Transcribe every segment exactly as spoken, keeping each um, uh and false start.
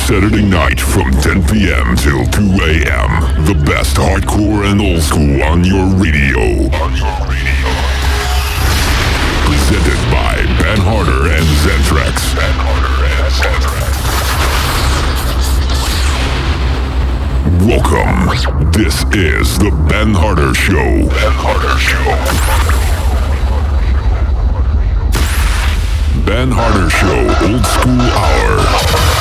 Saturday night from ten p.m. till two a.m. The best hardcore and old school on your radio. On your radio. Presented by Ben Harder and Zentrax. Ben Harder and Zentrax. Welcome. This is the Ben Harder Show. Ben Harder Show. Ben Harder Show Old School Hour.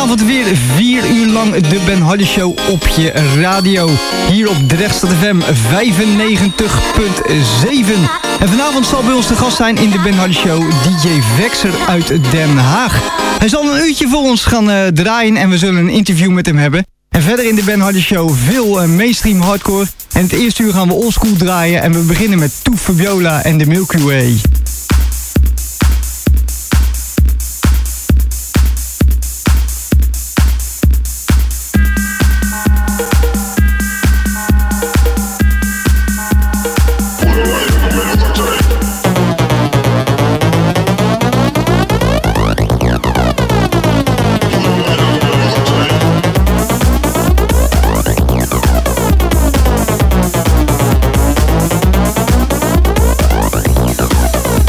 vanavond weer vier uur lang de Ben Hardy Show op je radio. Hier op Drechtstad F M vijfennegentig komma zeven. En vanavond zal bij ons de gast zijn in de Ben Hardy Show D J Vexer uit Den Haag. Hij zal een uurtje voor ons gaan uh, draaien en we zullen een interview met hem hebben. En verder in de Ben Hardy Show veel uh, mainstream hardcore. En het eerste uur gaan we oldschool draaien en we beginnen met Toef Fabiola en de Milky Way. We'll be right back.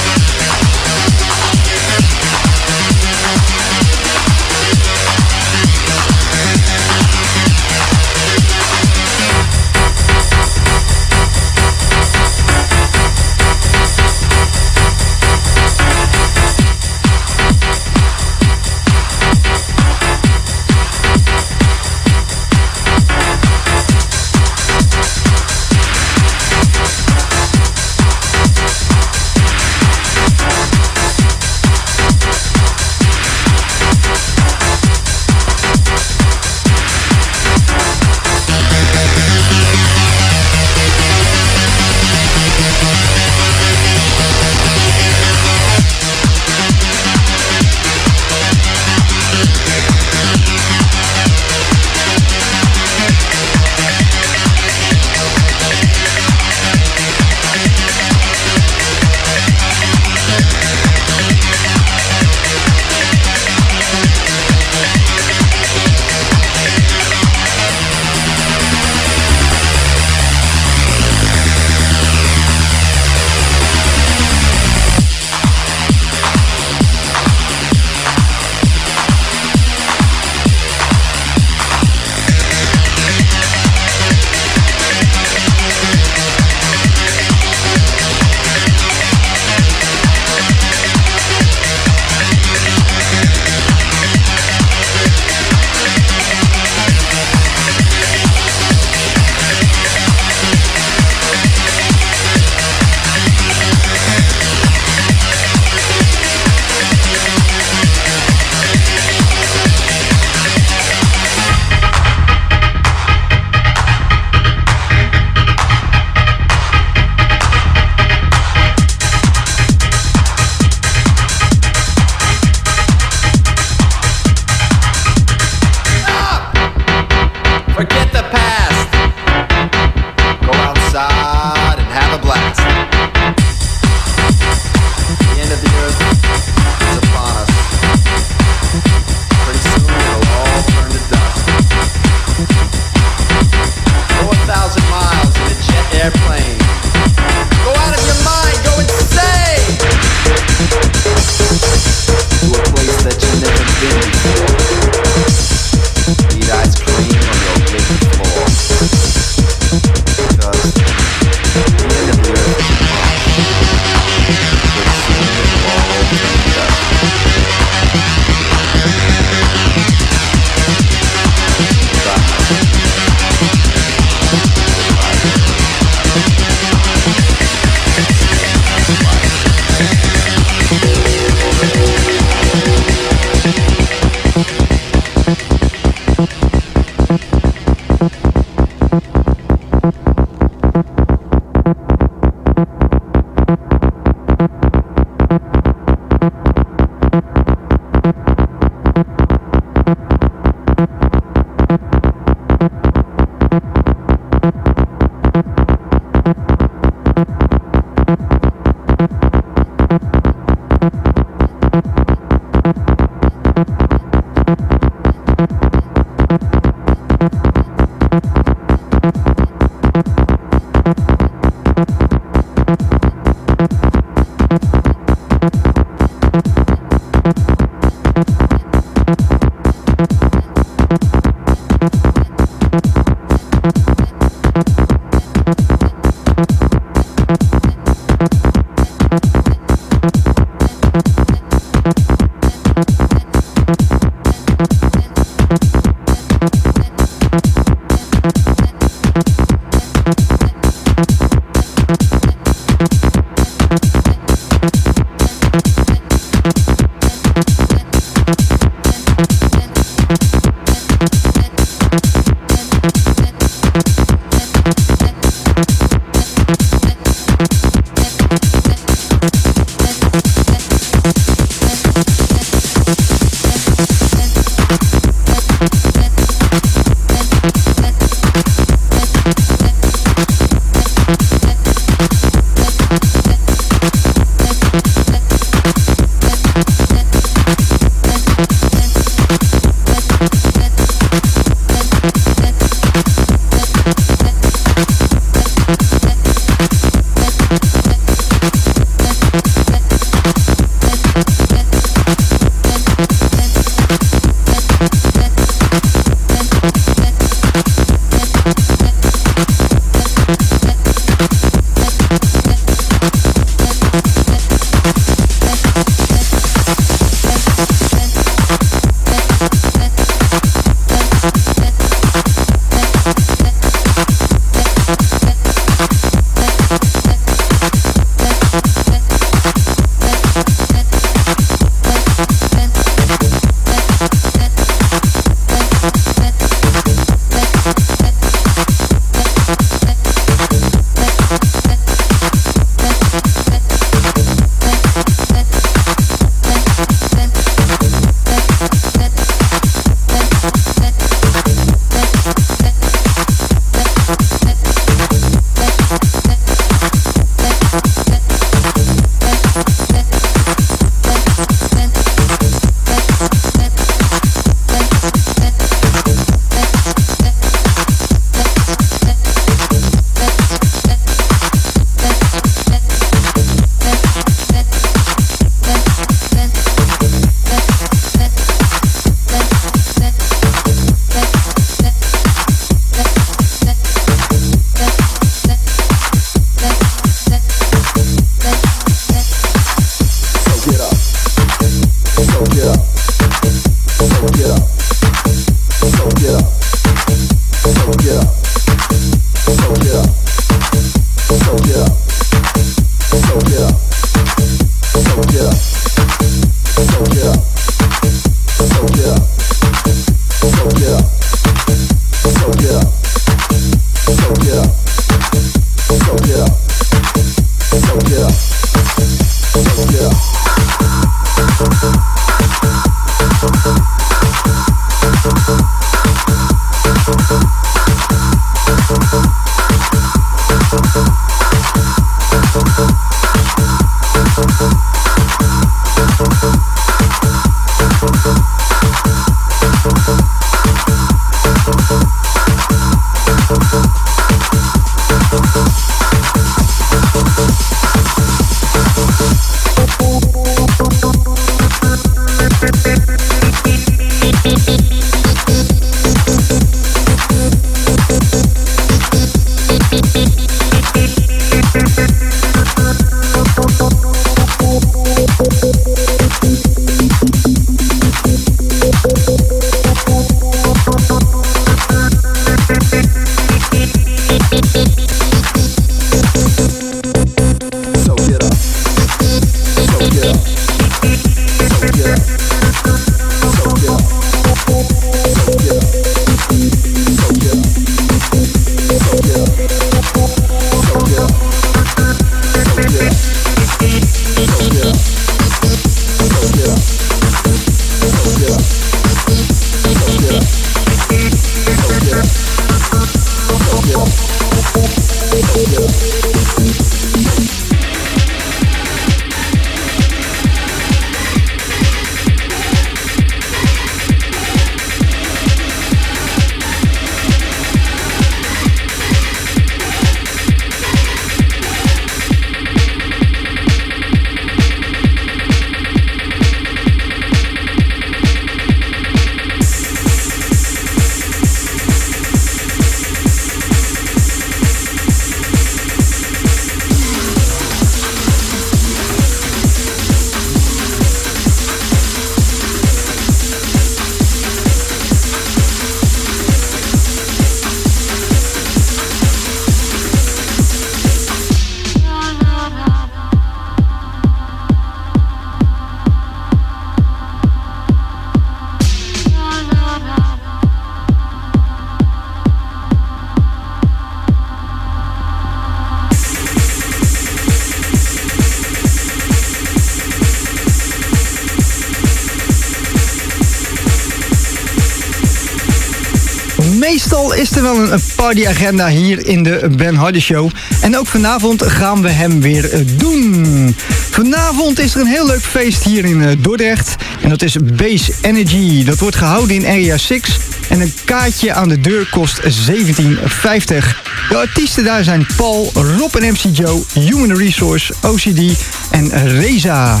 Meestal is er wel een partyagenda hier in de Ben Hardy Show. En ook vanavond gaan we hem weer doen. Vanavond is er een heel leuk feest hier in Dordrecht. En dat is Base Energy. Dat wordt gehouden in Area zes. En een kaartje aan de deur kost zeventien vijftig. De artiesten daar zijn Paul, Rob en M C Joe, Human Resource, O C D en Reza.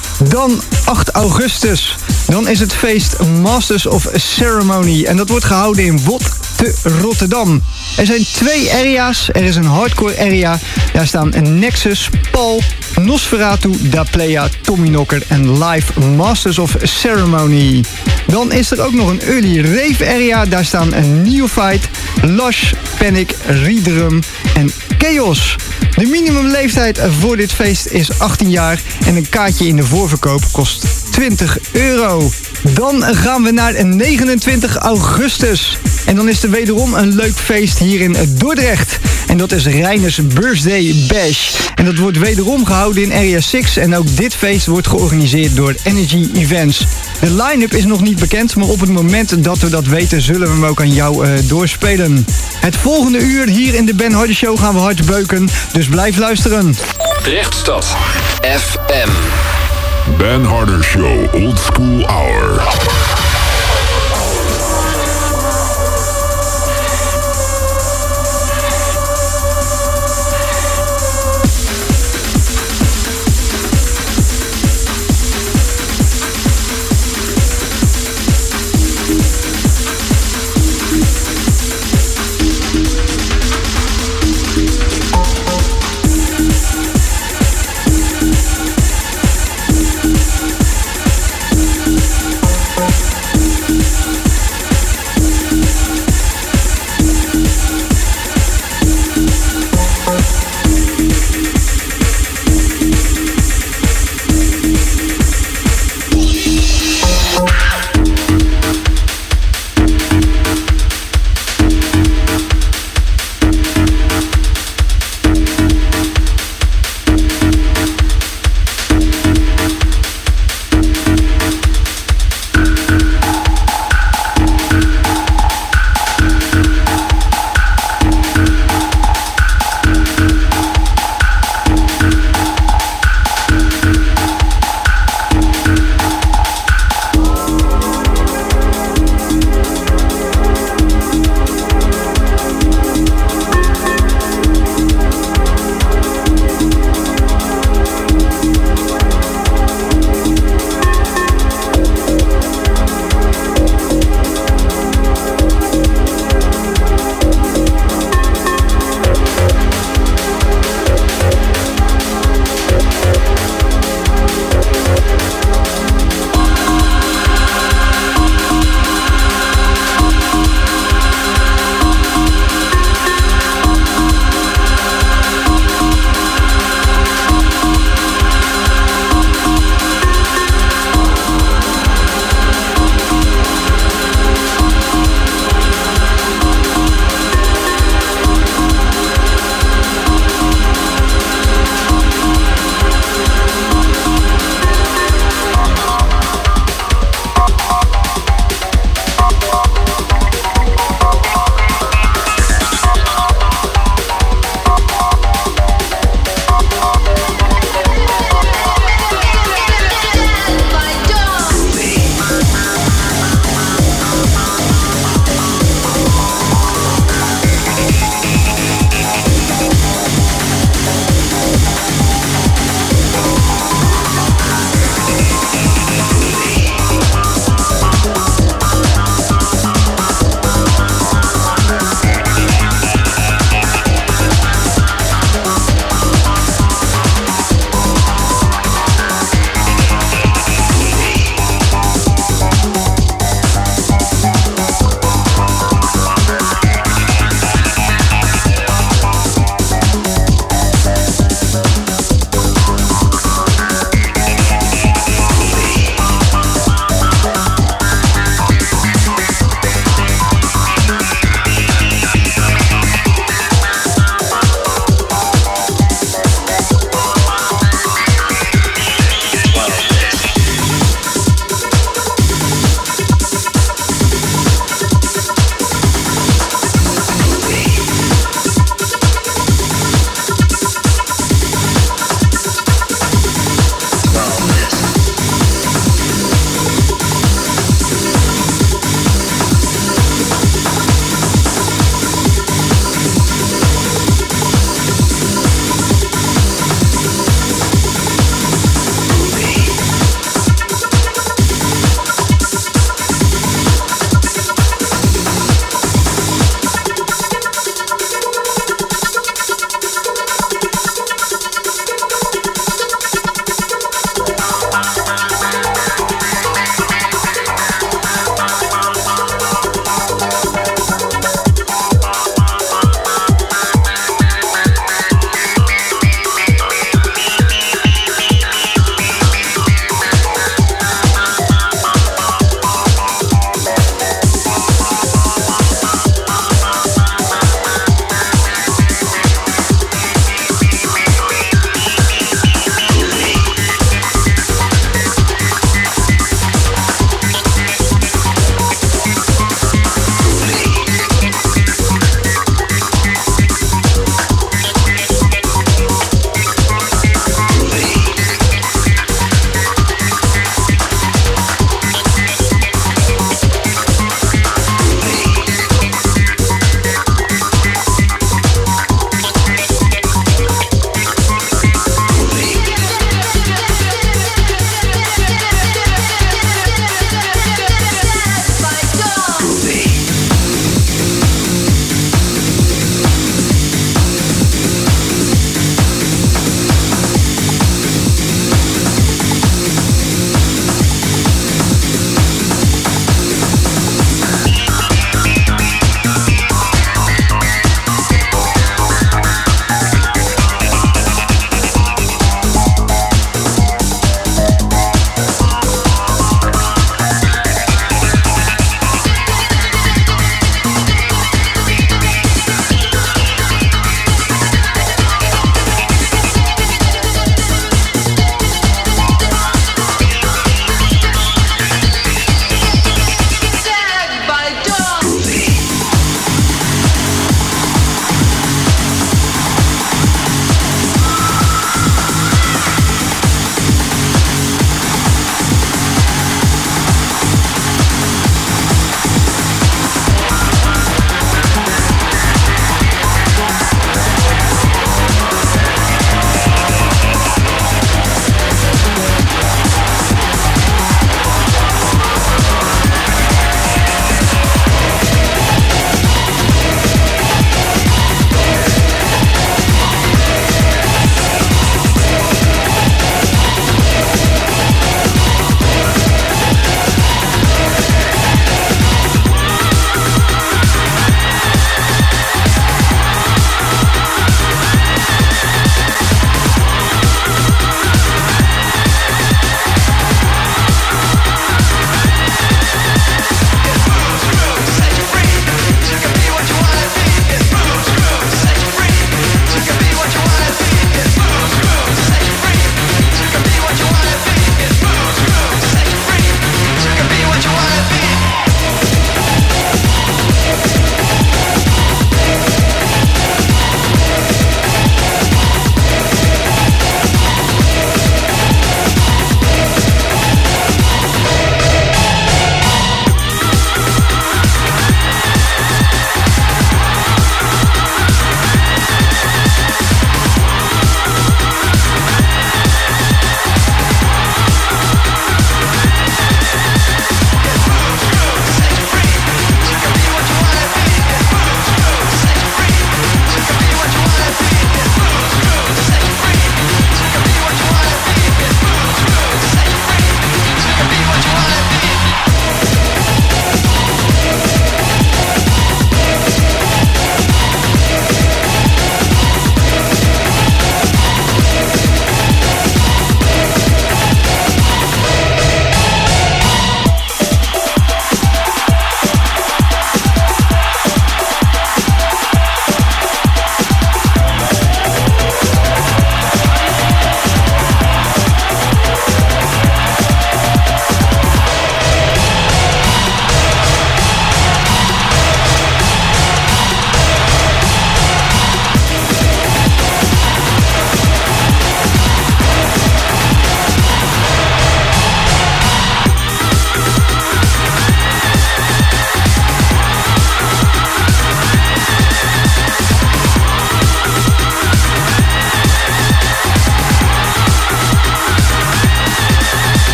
Dan acht augustus. Dan is het feest Masters of Ceremony. En dat wordt gehouden in W O T te Rotterdam. Er zijn twee area's. Er is een hardcore area. Daar staan Nexus, Paul, Nosferatu, Da Playa, Tommy Knocker en Live Masters of Ceremony. Dan is er ook nog een early rave area. Daar staan een Neophyte, Lush, Panic, Redrum en Chaos. De minimumleeftijd voor dit feest is achttien jaar en een kaartje in de voorverkoop kost twintig euro. Dan gaan we naar negenentwintig augustus. En dan is er wederom een leuk feest hier in Dordrecht. En dat is Reiners Birthday Bash. En dat wordt wederom gehouden in Area zes. En ook dit feest wordt georganiseerd door Energy Events. De line-up is nog niet bekend, maar op het moment dat we dat weten zullen we hem ook aan jou uh, doorspelen. Het volgende uur hier in de Ben Hardy Show gaan we hard beuken. Dus blijf luisteren. Drechtstad F M. Ben Harder Show Old School Hour.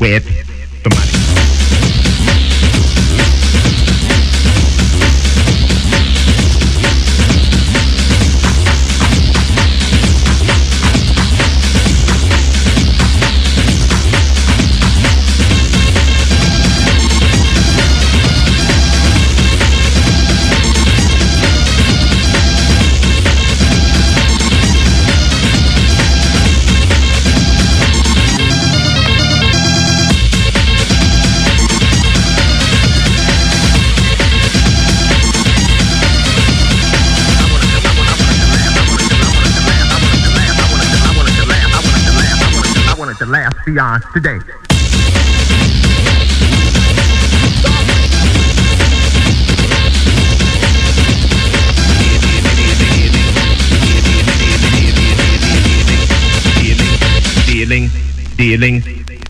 with the money. Laugh beyond today. Dealing, dealing.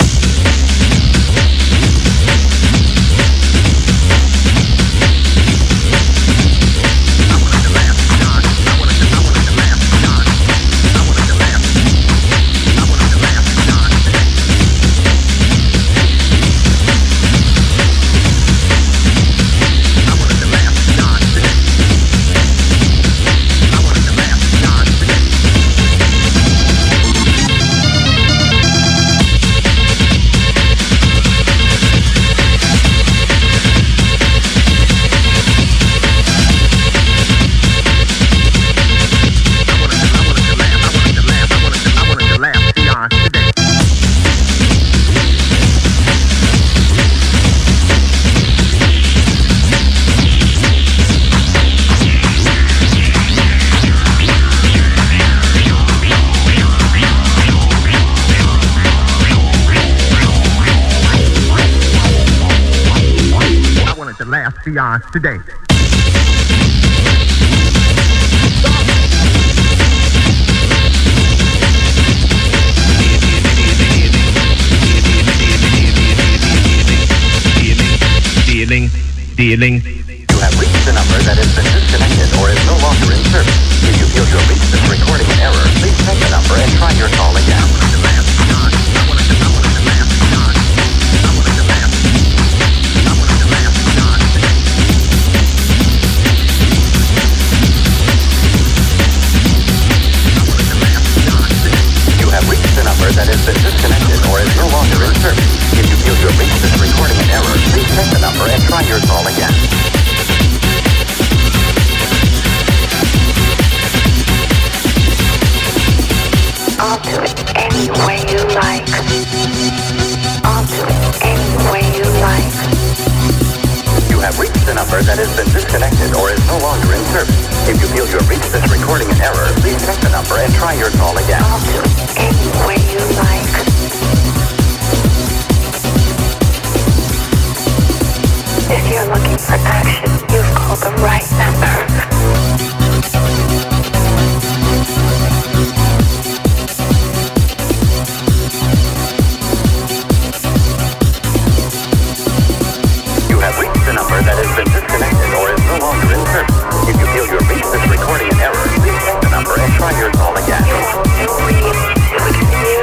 Beyond today. Dealing, dealing. You have reached a number that has been disconnected or is no longer in service. If you feel you have reached this recording in error, please check the number and try your call again. That has been disconnected or is no longer in service. If you feel you have reached this recording in error, please check the number and try your call again. I'll do it any way you like. I'll do it any way you like. You have reached a number that has been disconnected or is no longer in service. If you feel you have reached this recording in error, please check the number and try your call again. I'll do it any way you like. If you're looking for action, you've called the right number. You have reached a number that has been disconnected or is no longer in service. If you feel you have reached this recording in error, please check the number and try your call again. You want to really do it for you?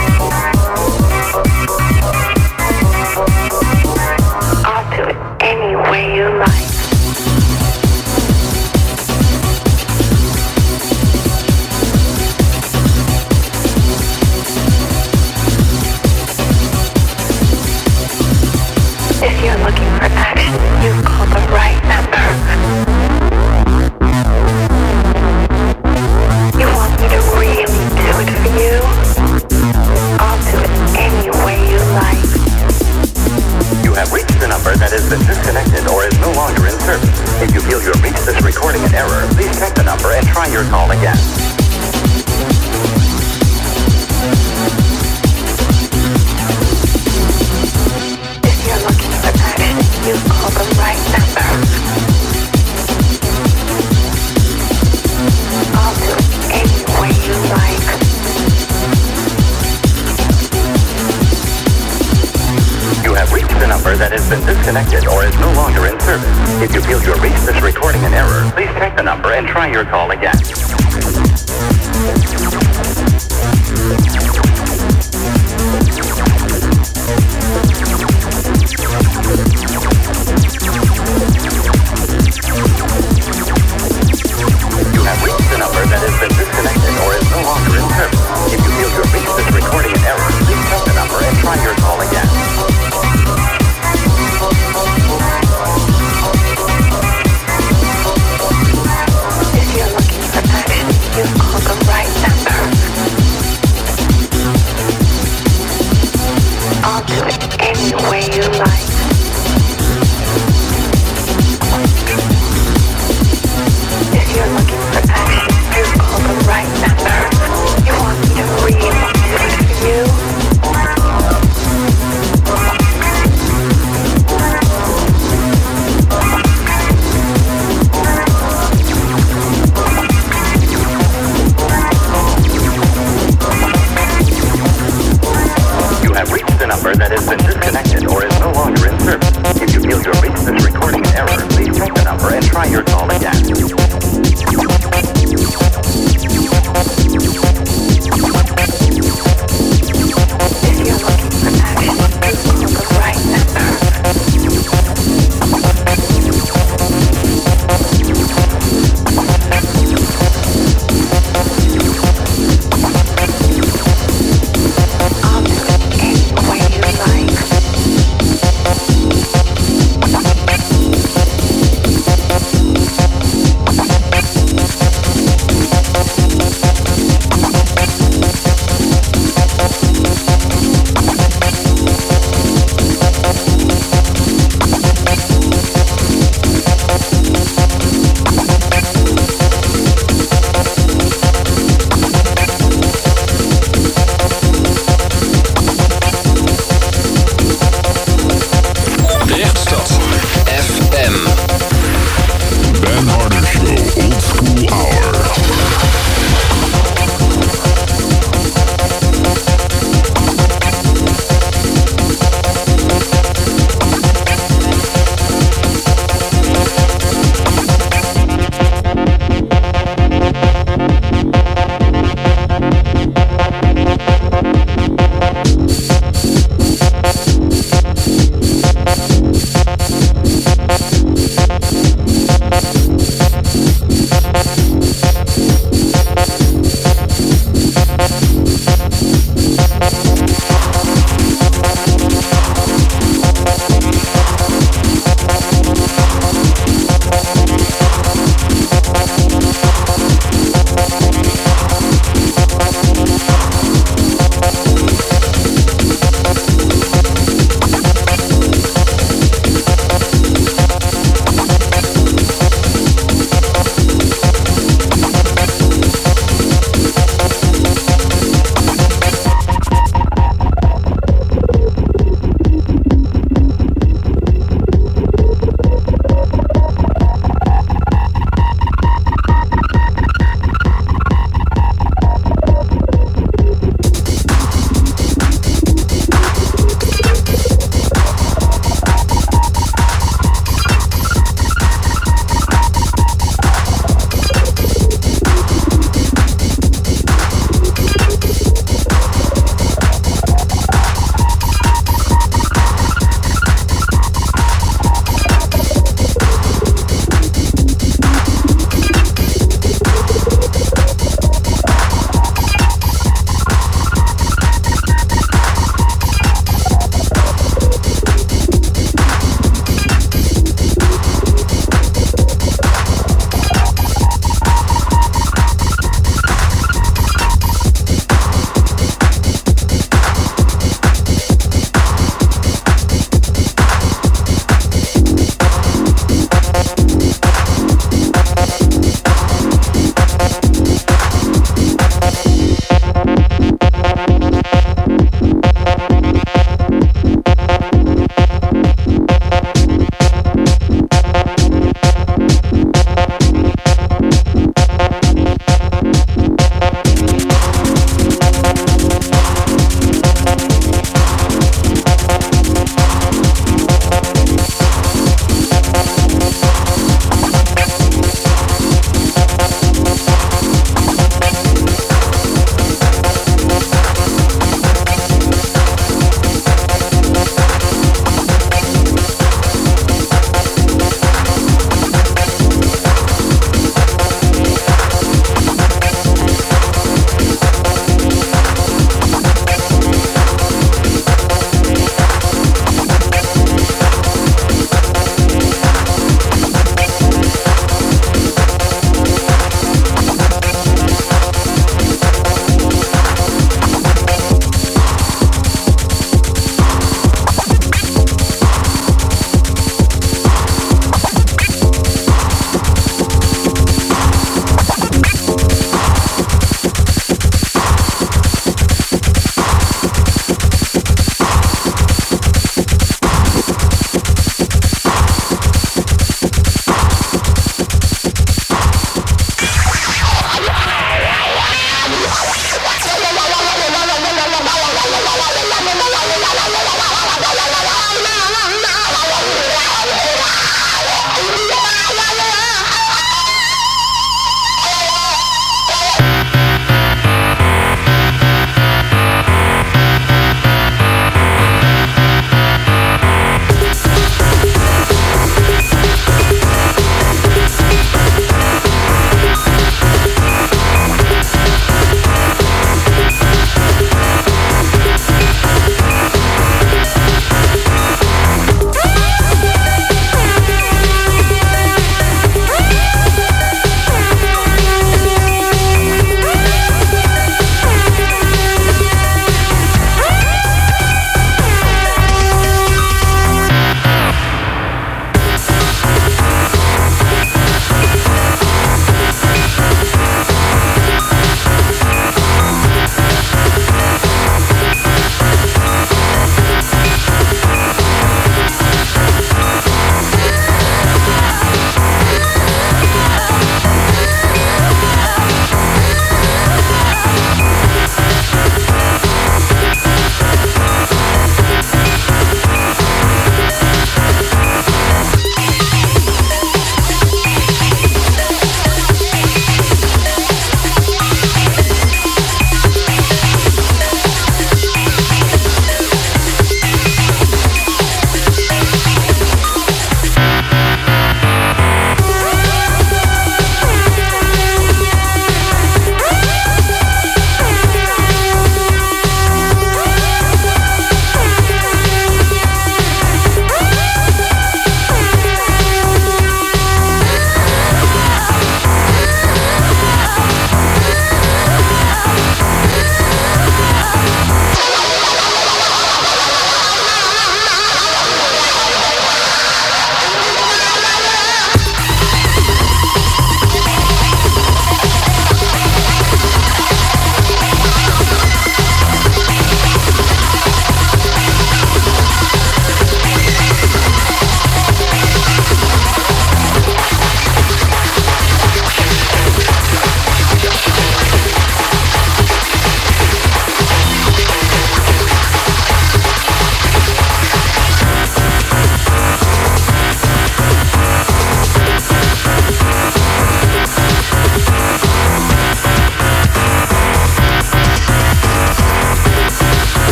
I'll do it any way you like. If you're looking for action, you've called the right number. You want me to really do it for you? I'll do it any way you like. You have reached a number that has been disconnected or is no longer in service. If you feel you have reached this recording in error, please check the number and try your call again. If you're looking for action, you've called the right number. I'll do it any way you like. You have reached a number that has been disconnected or is no longer in service. If you feel you have reached this recording in error, please check the number and try your call again.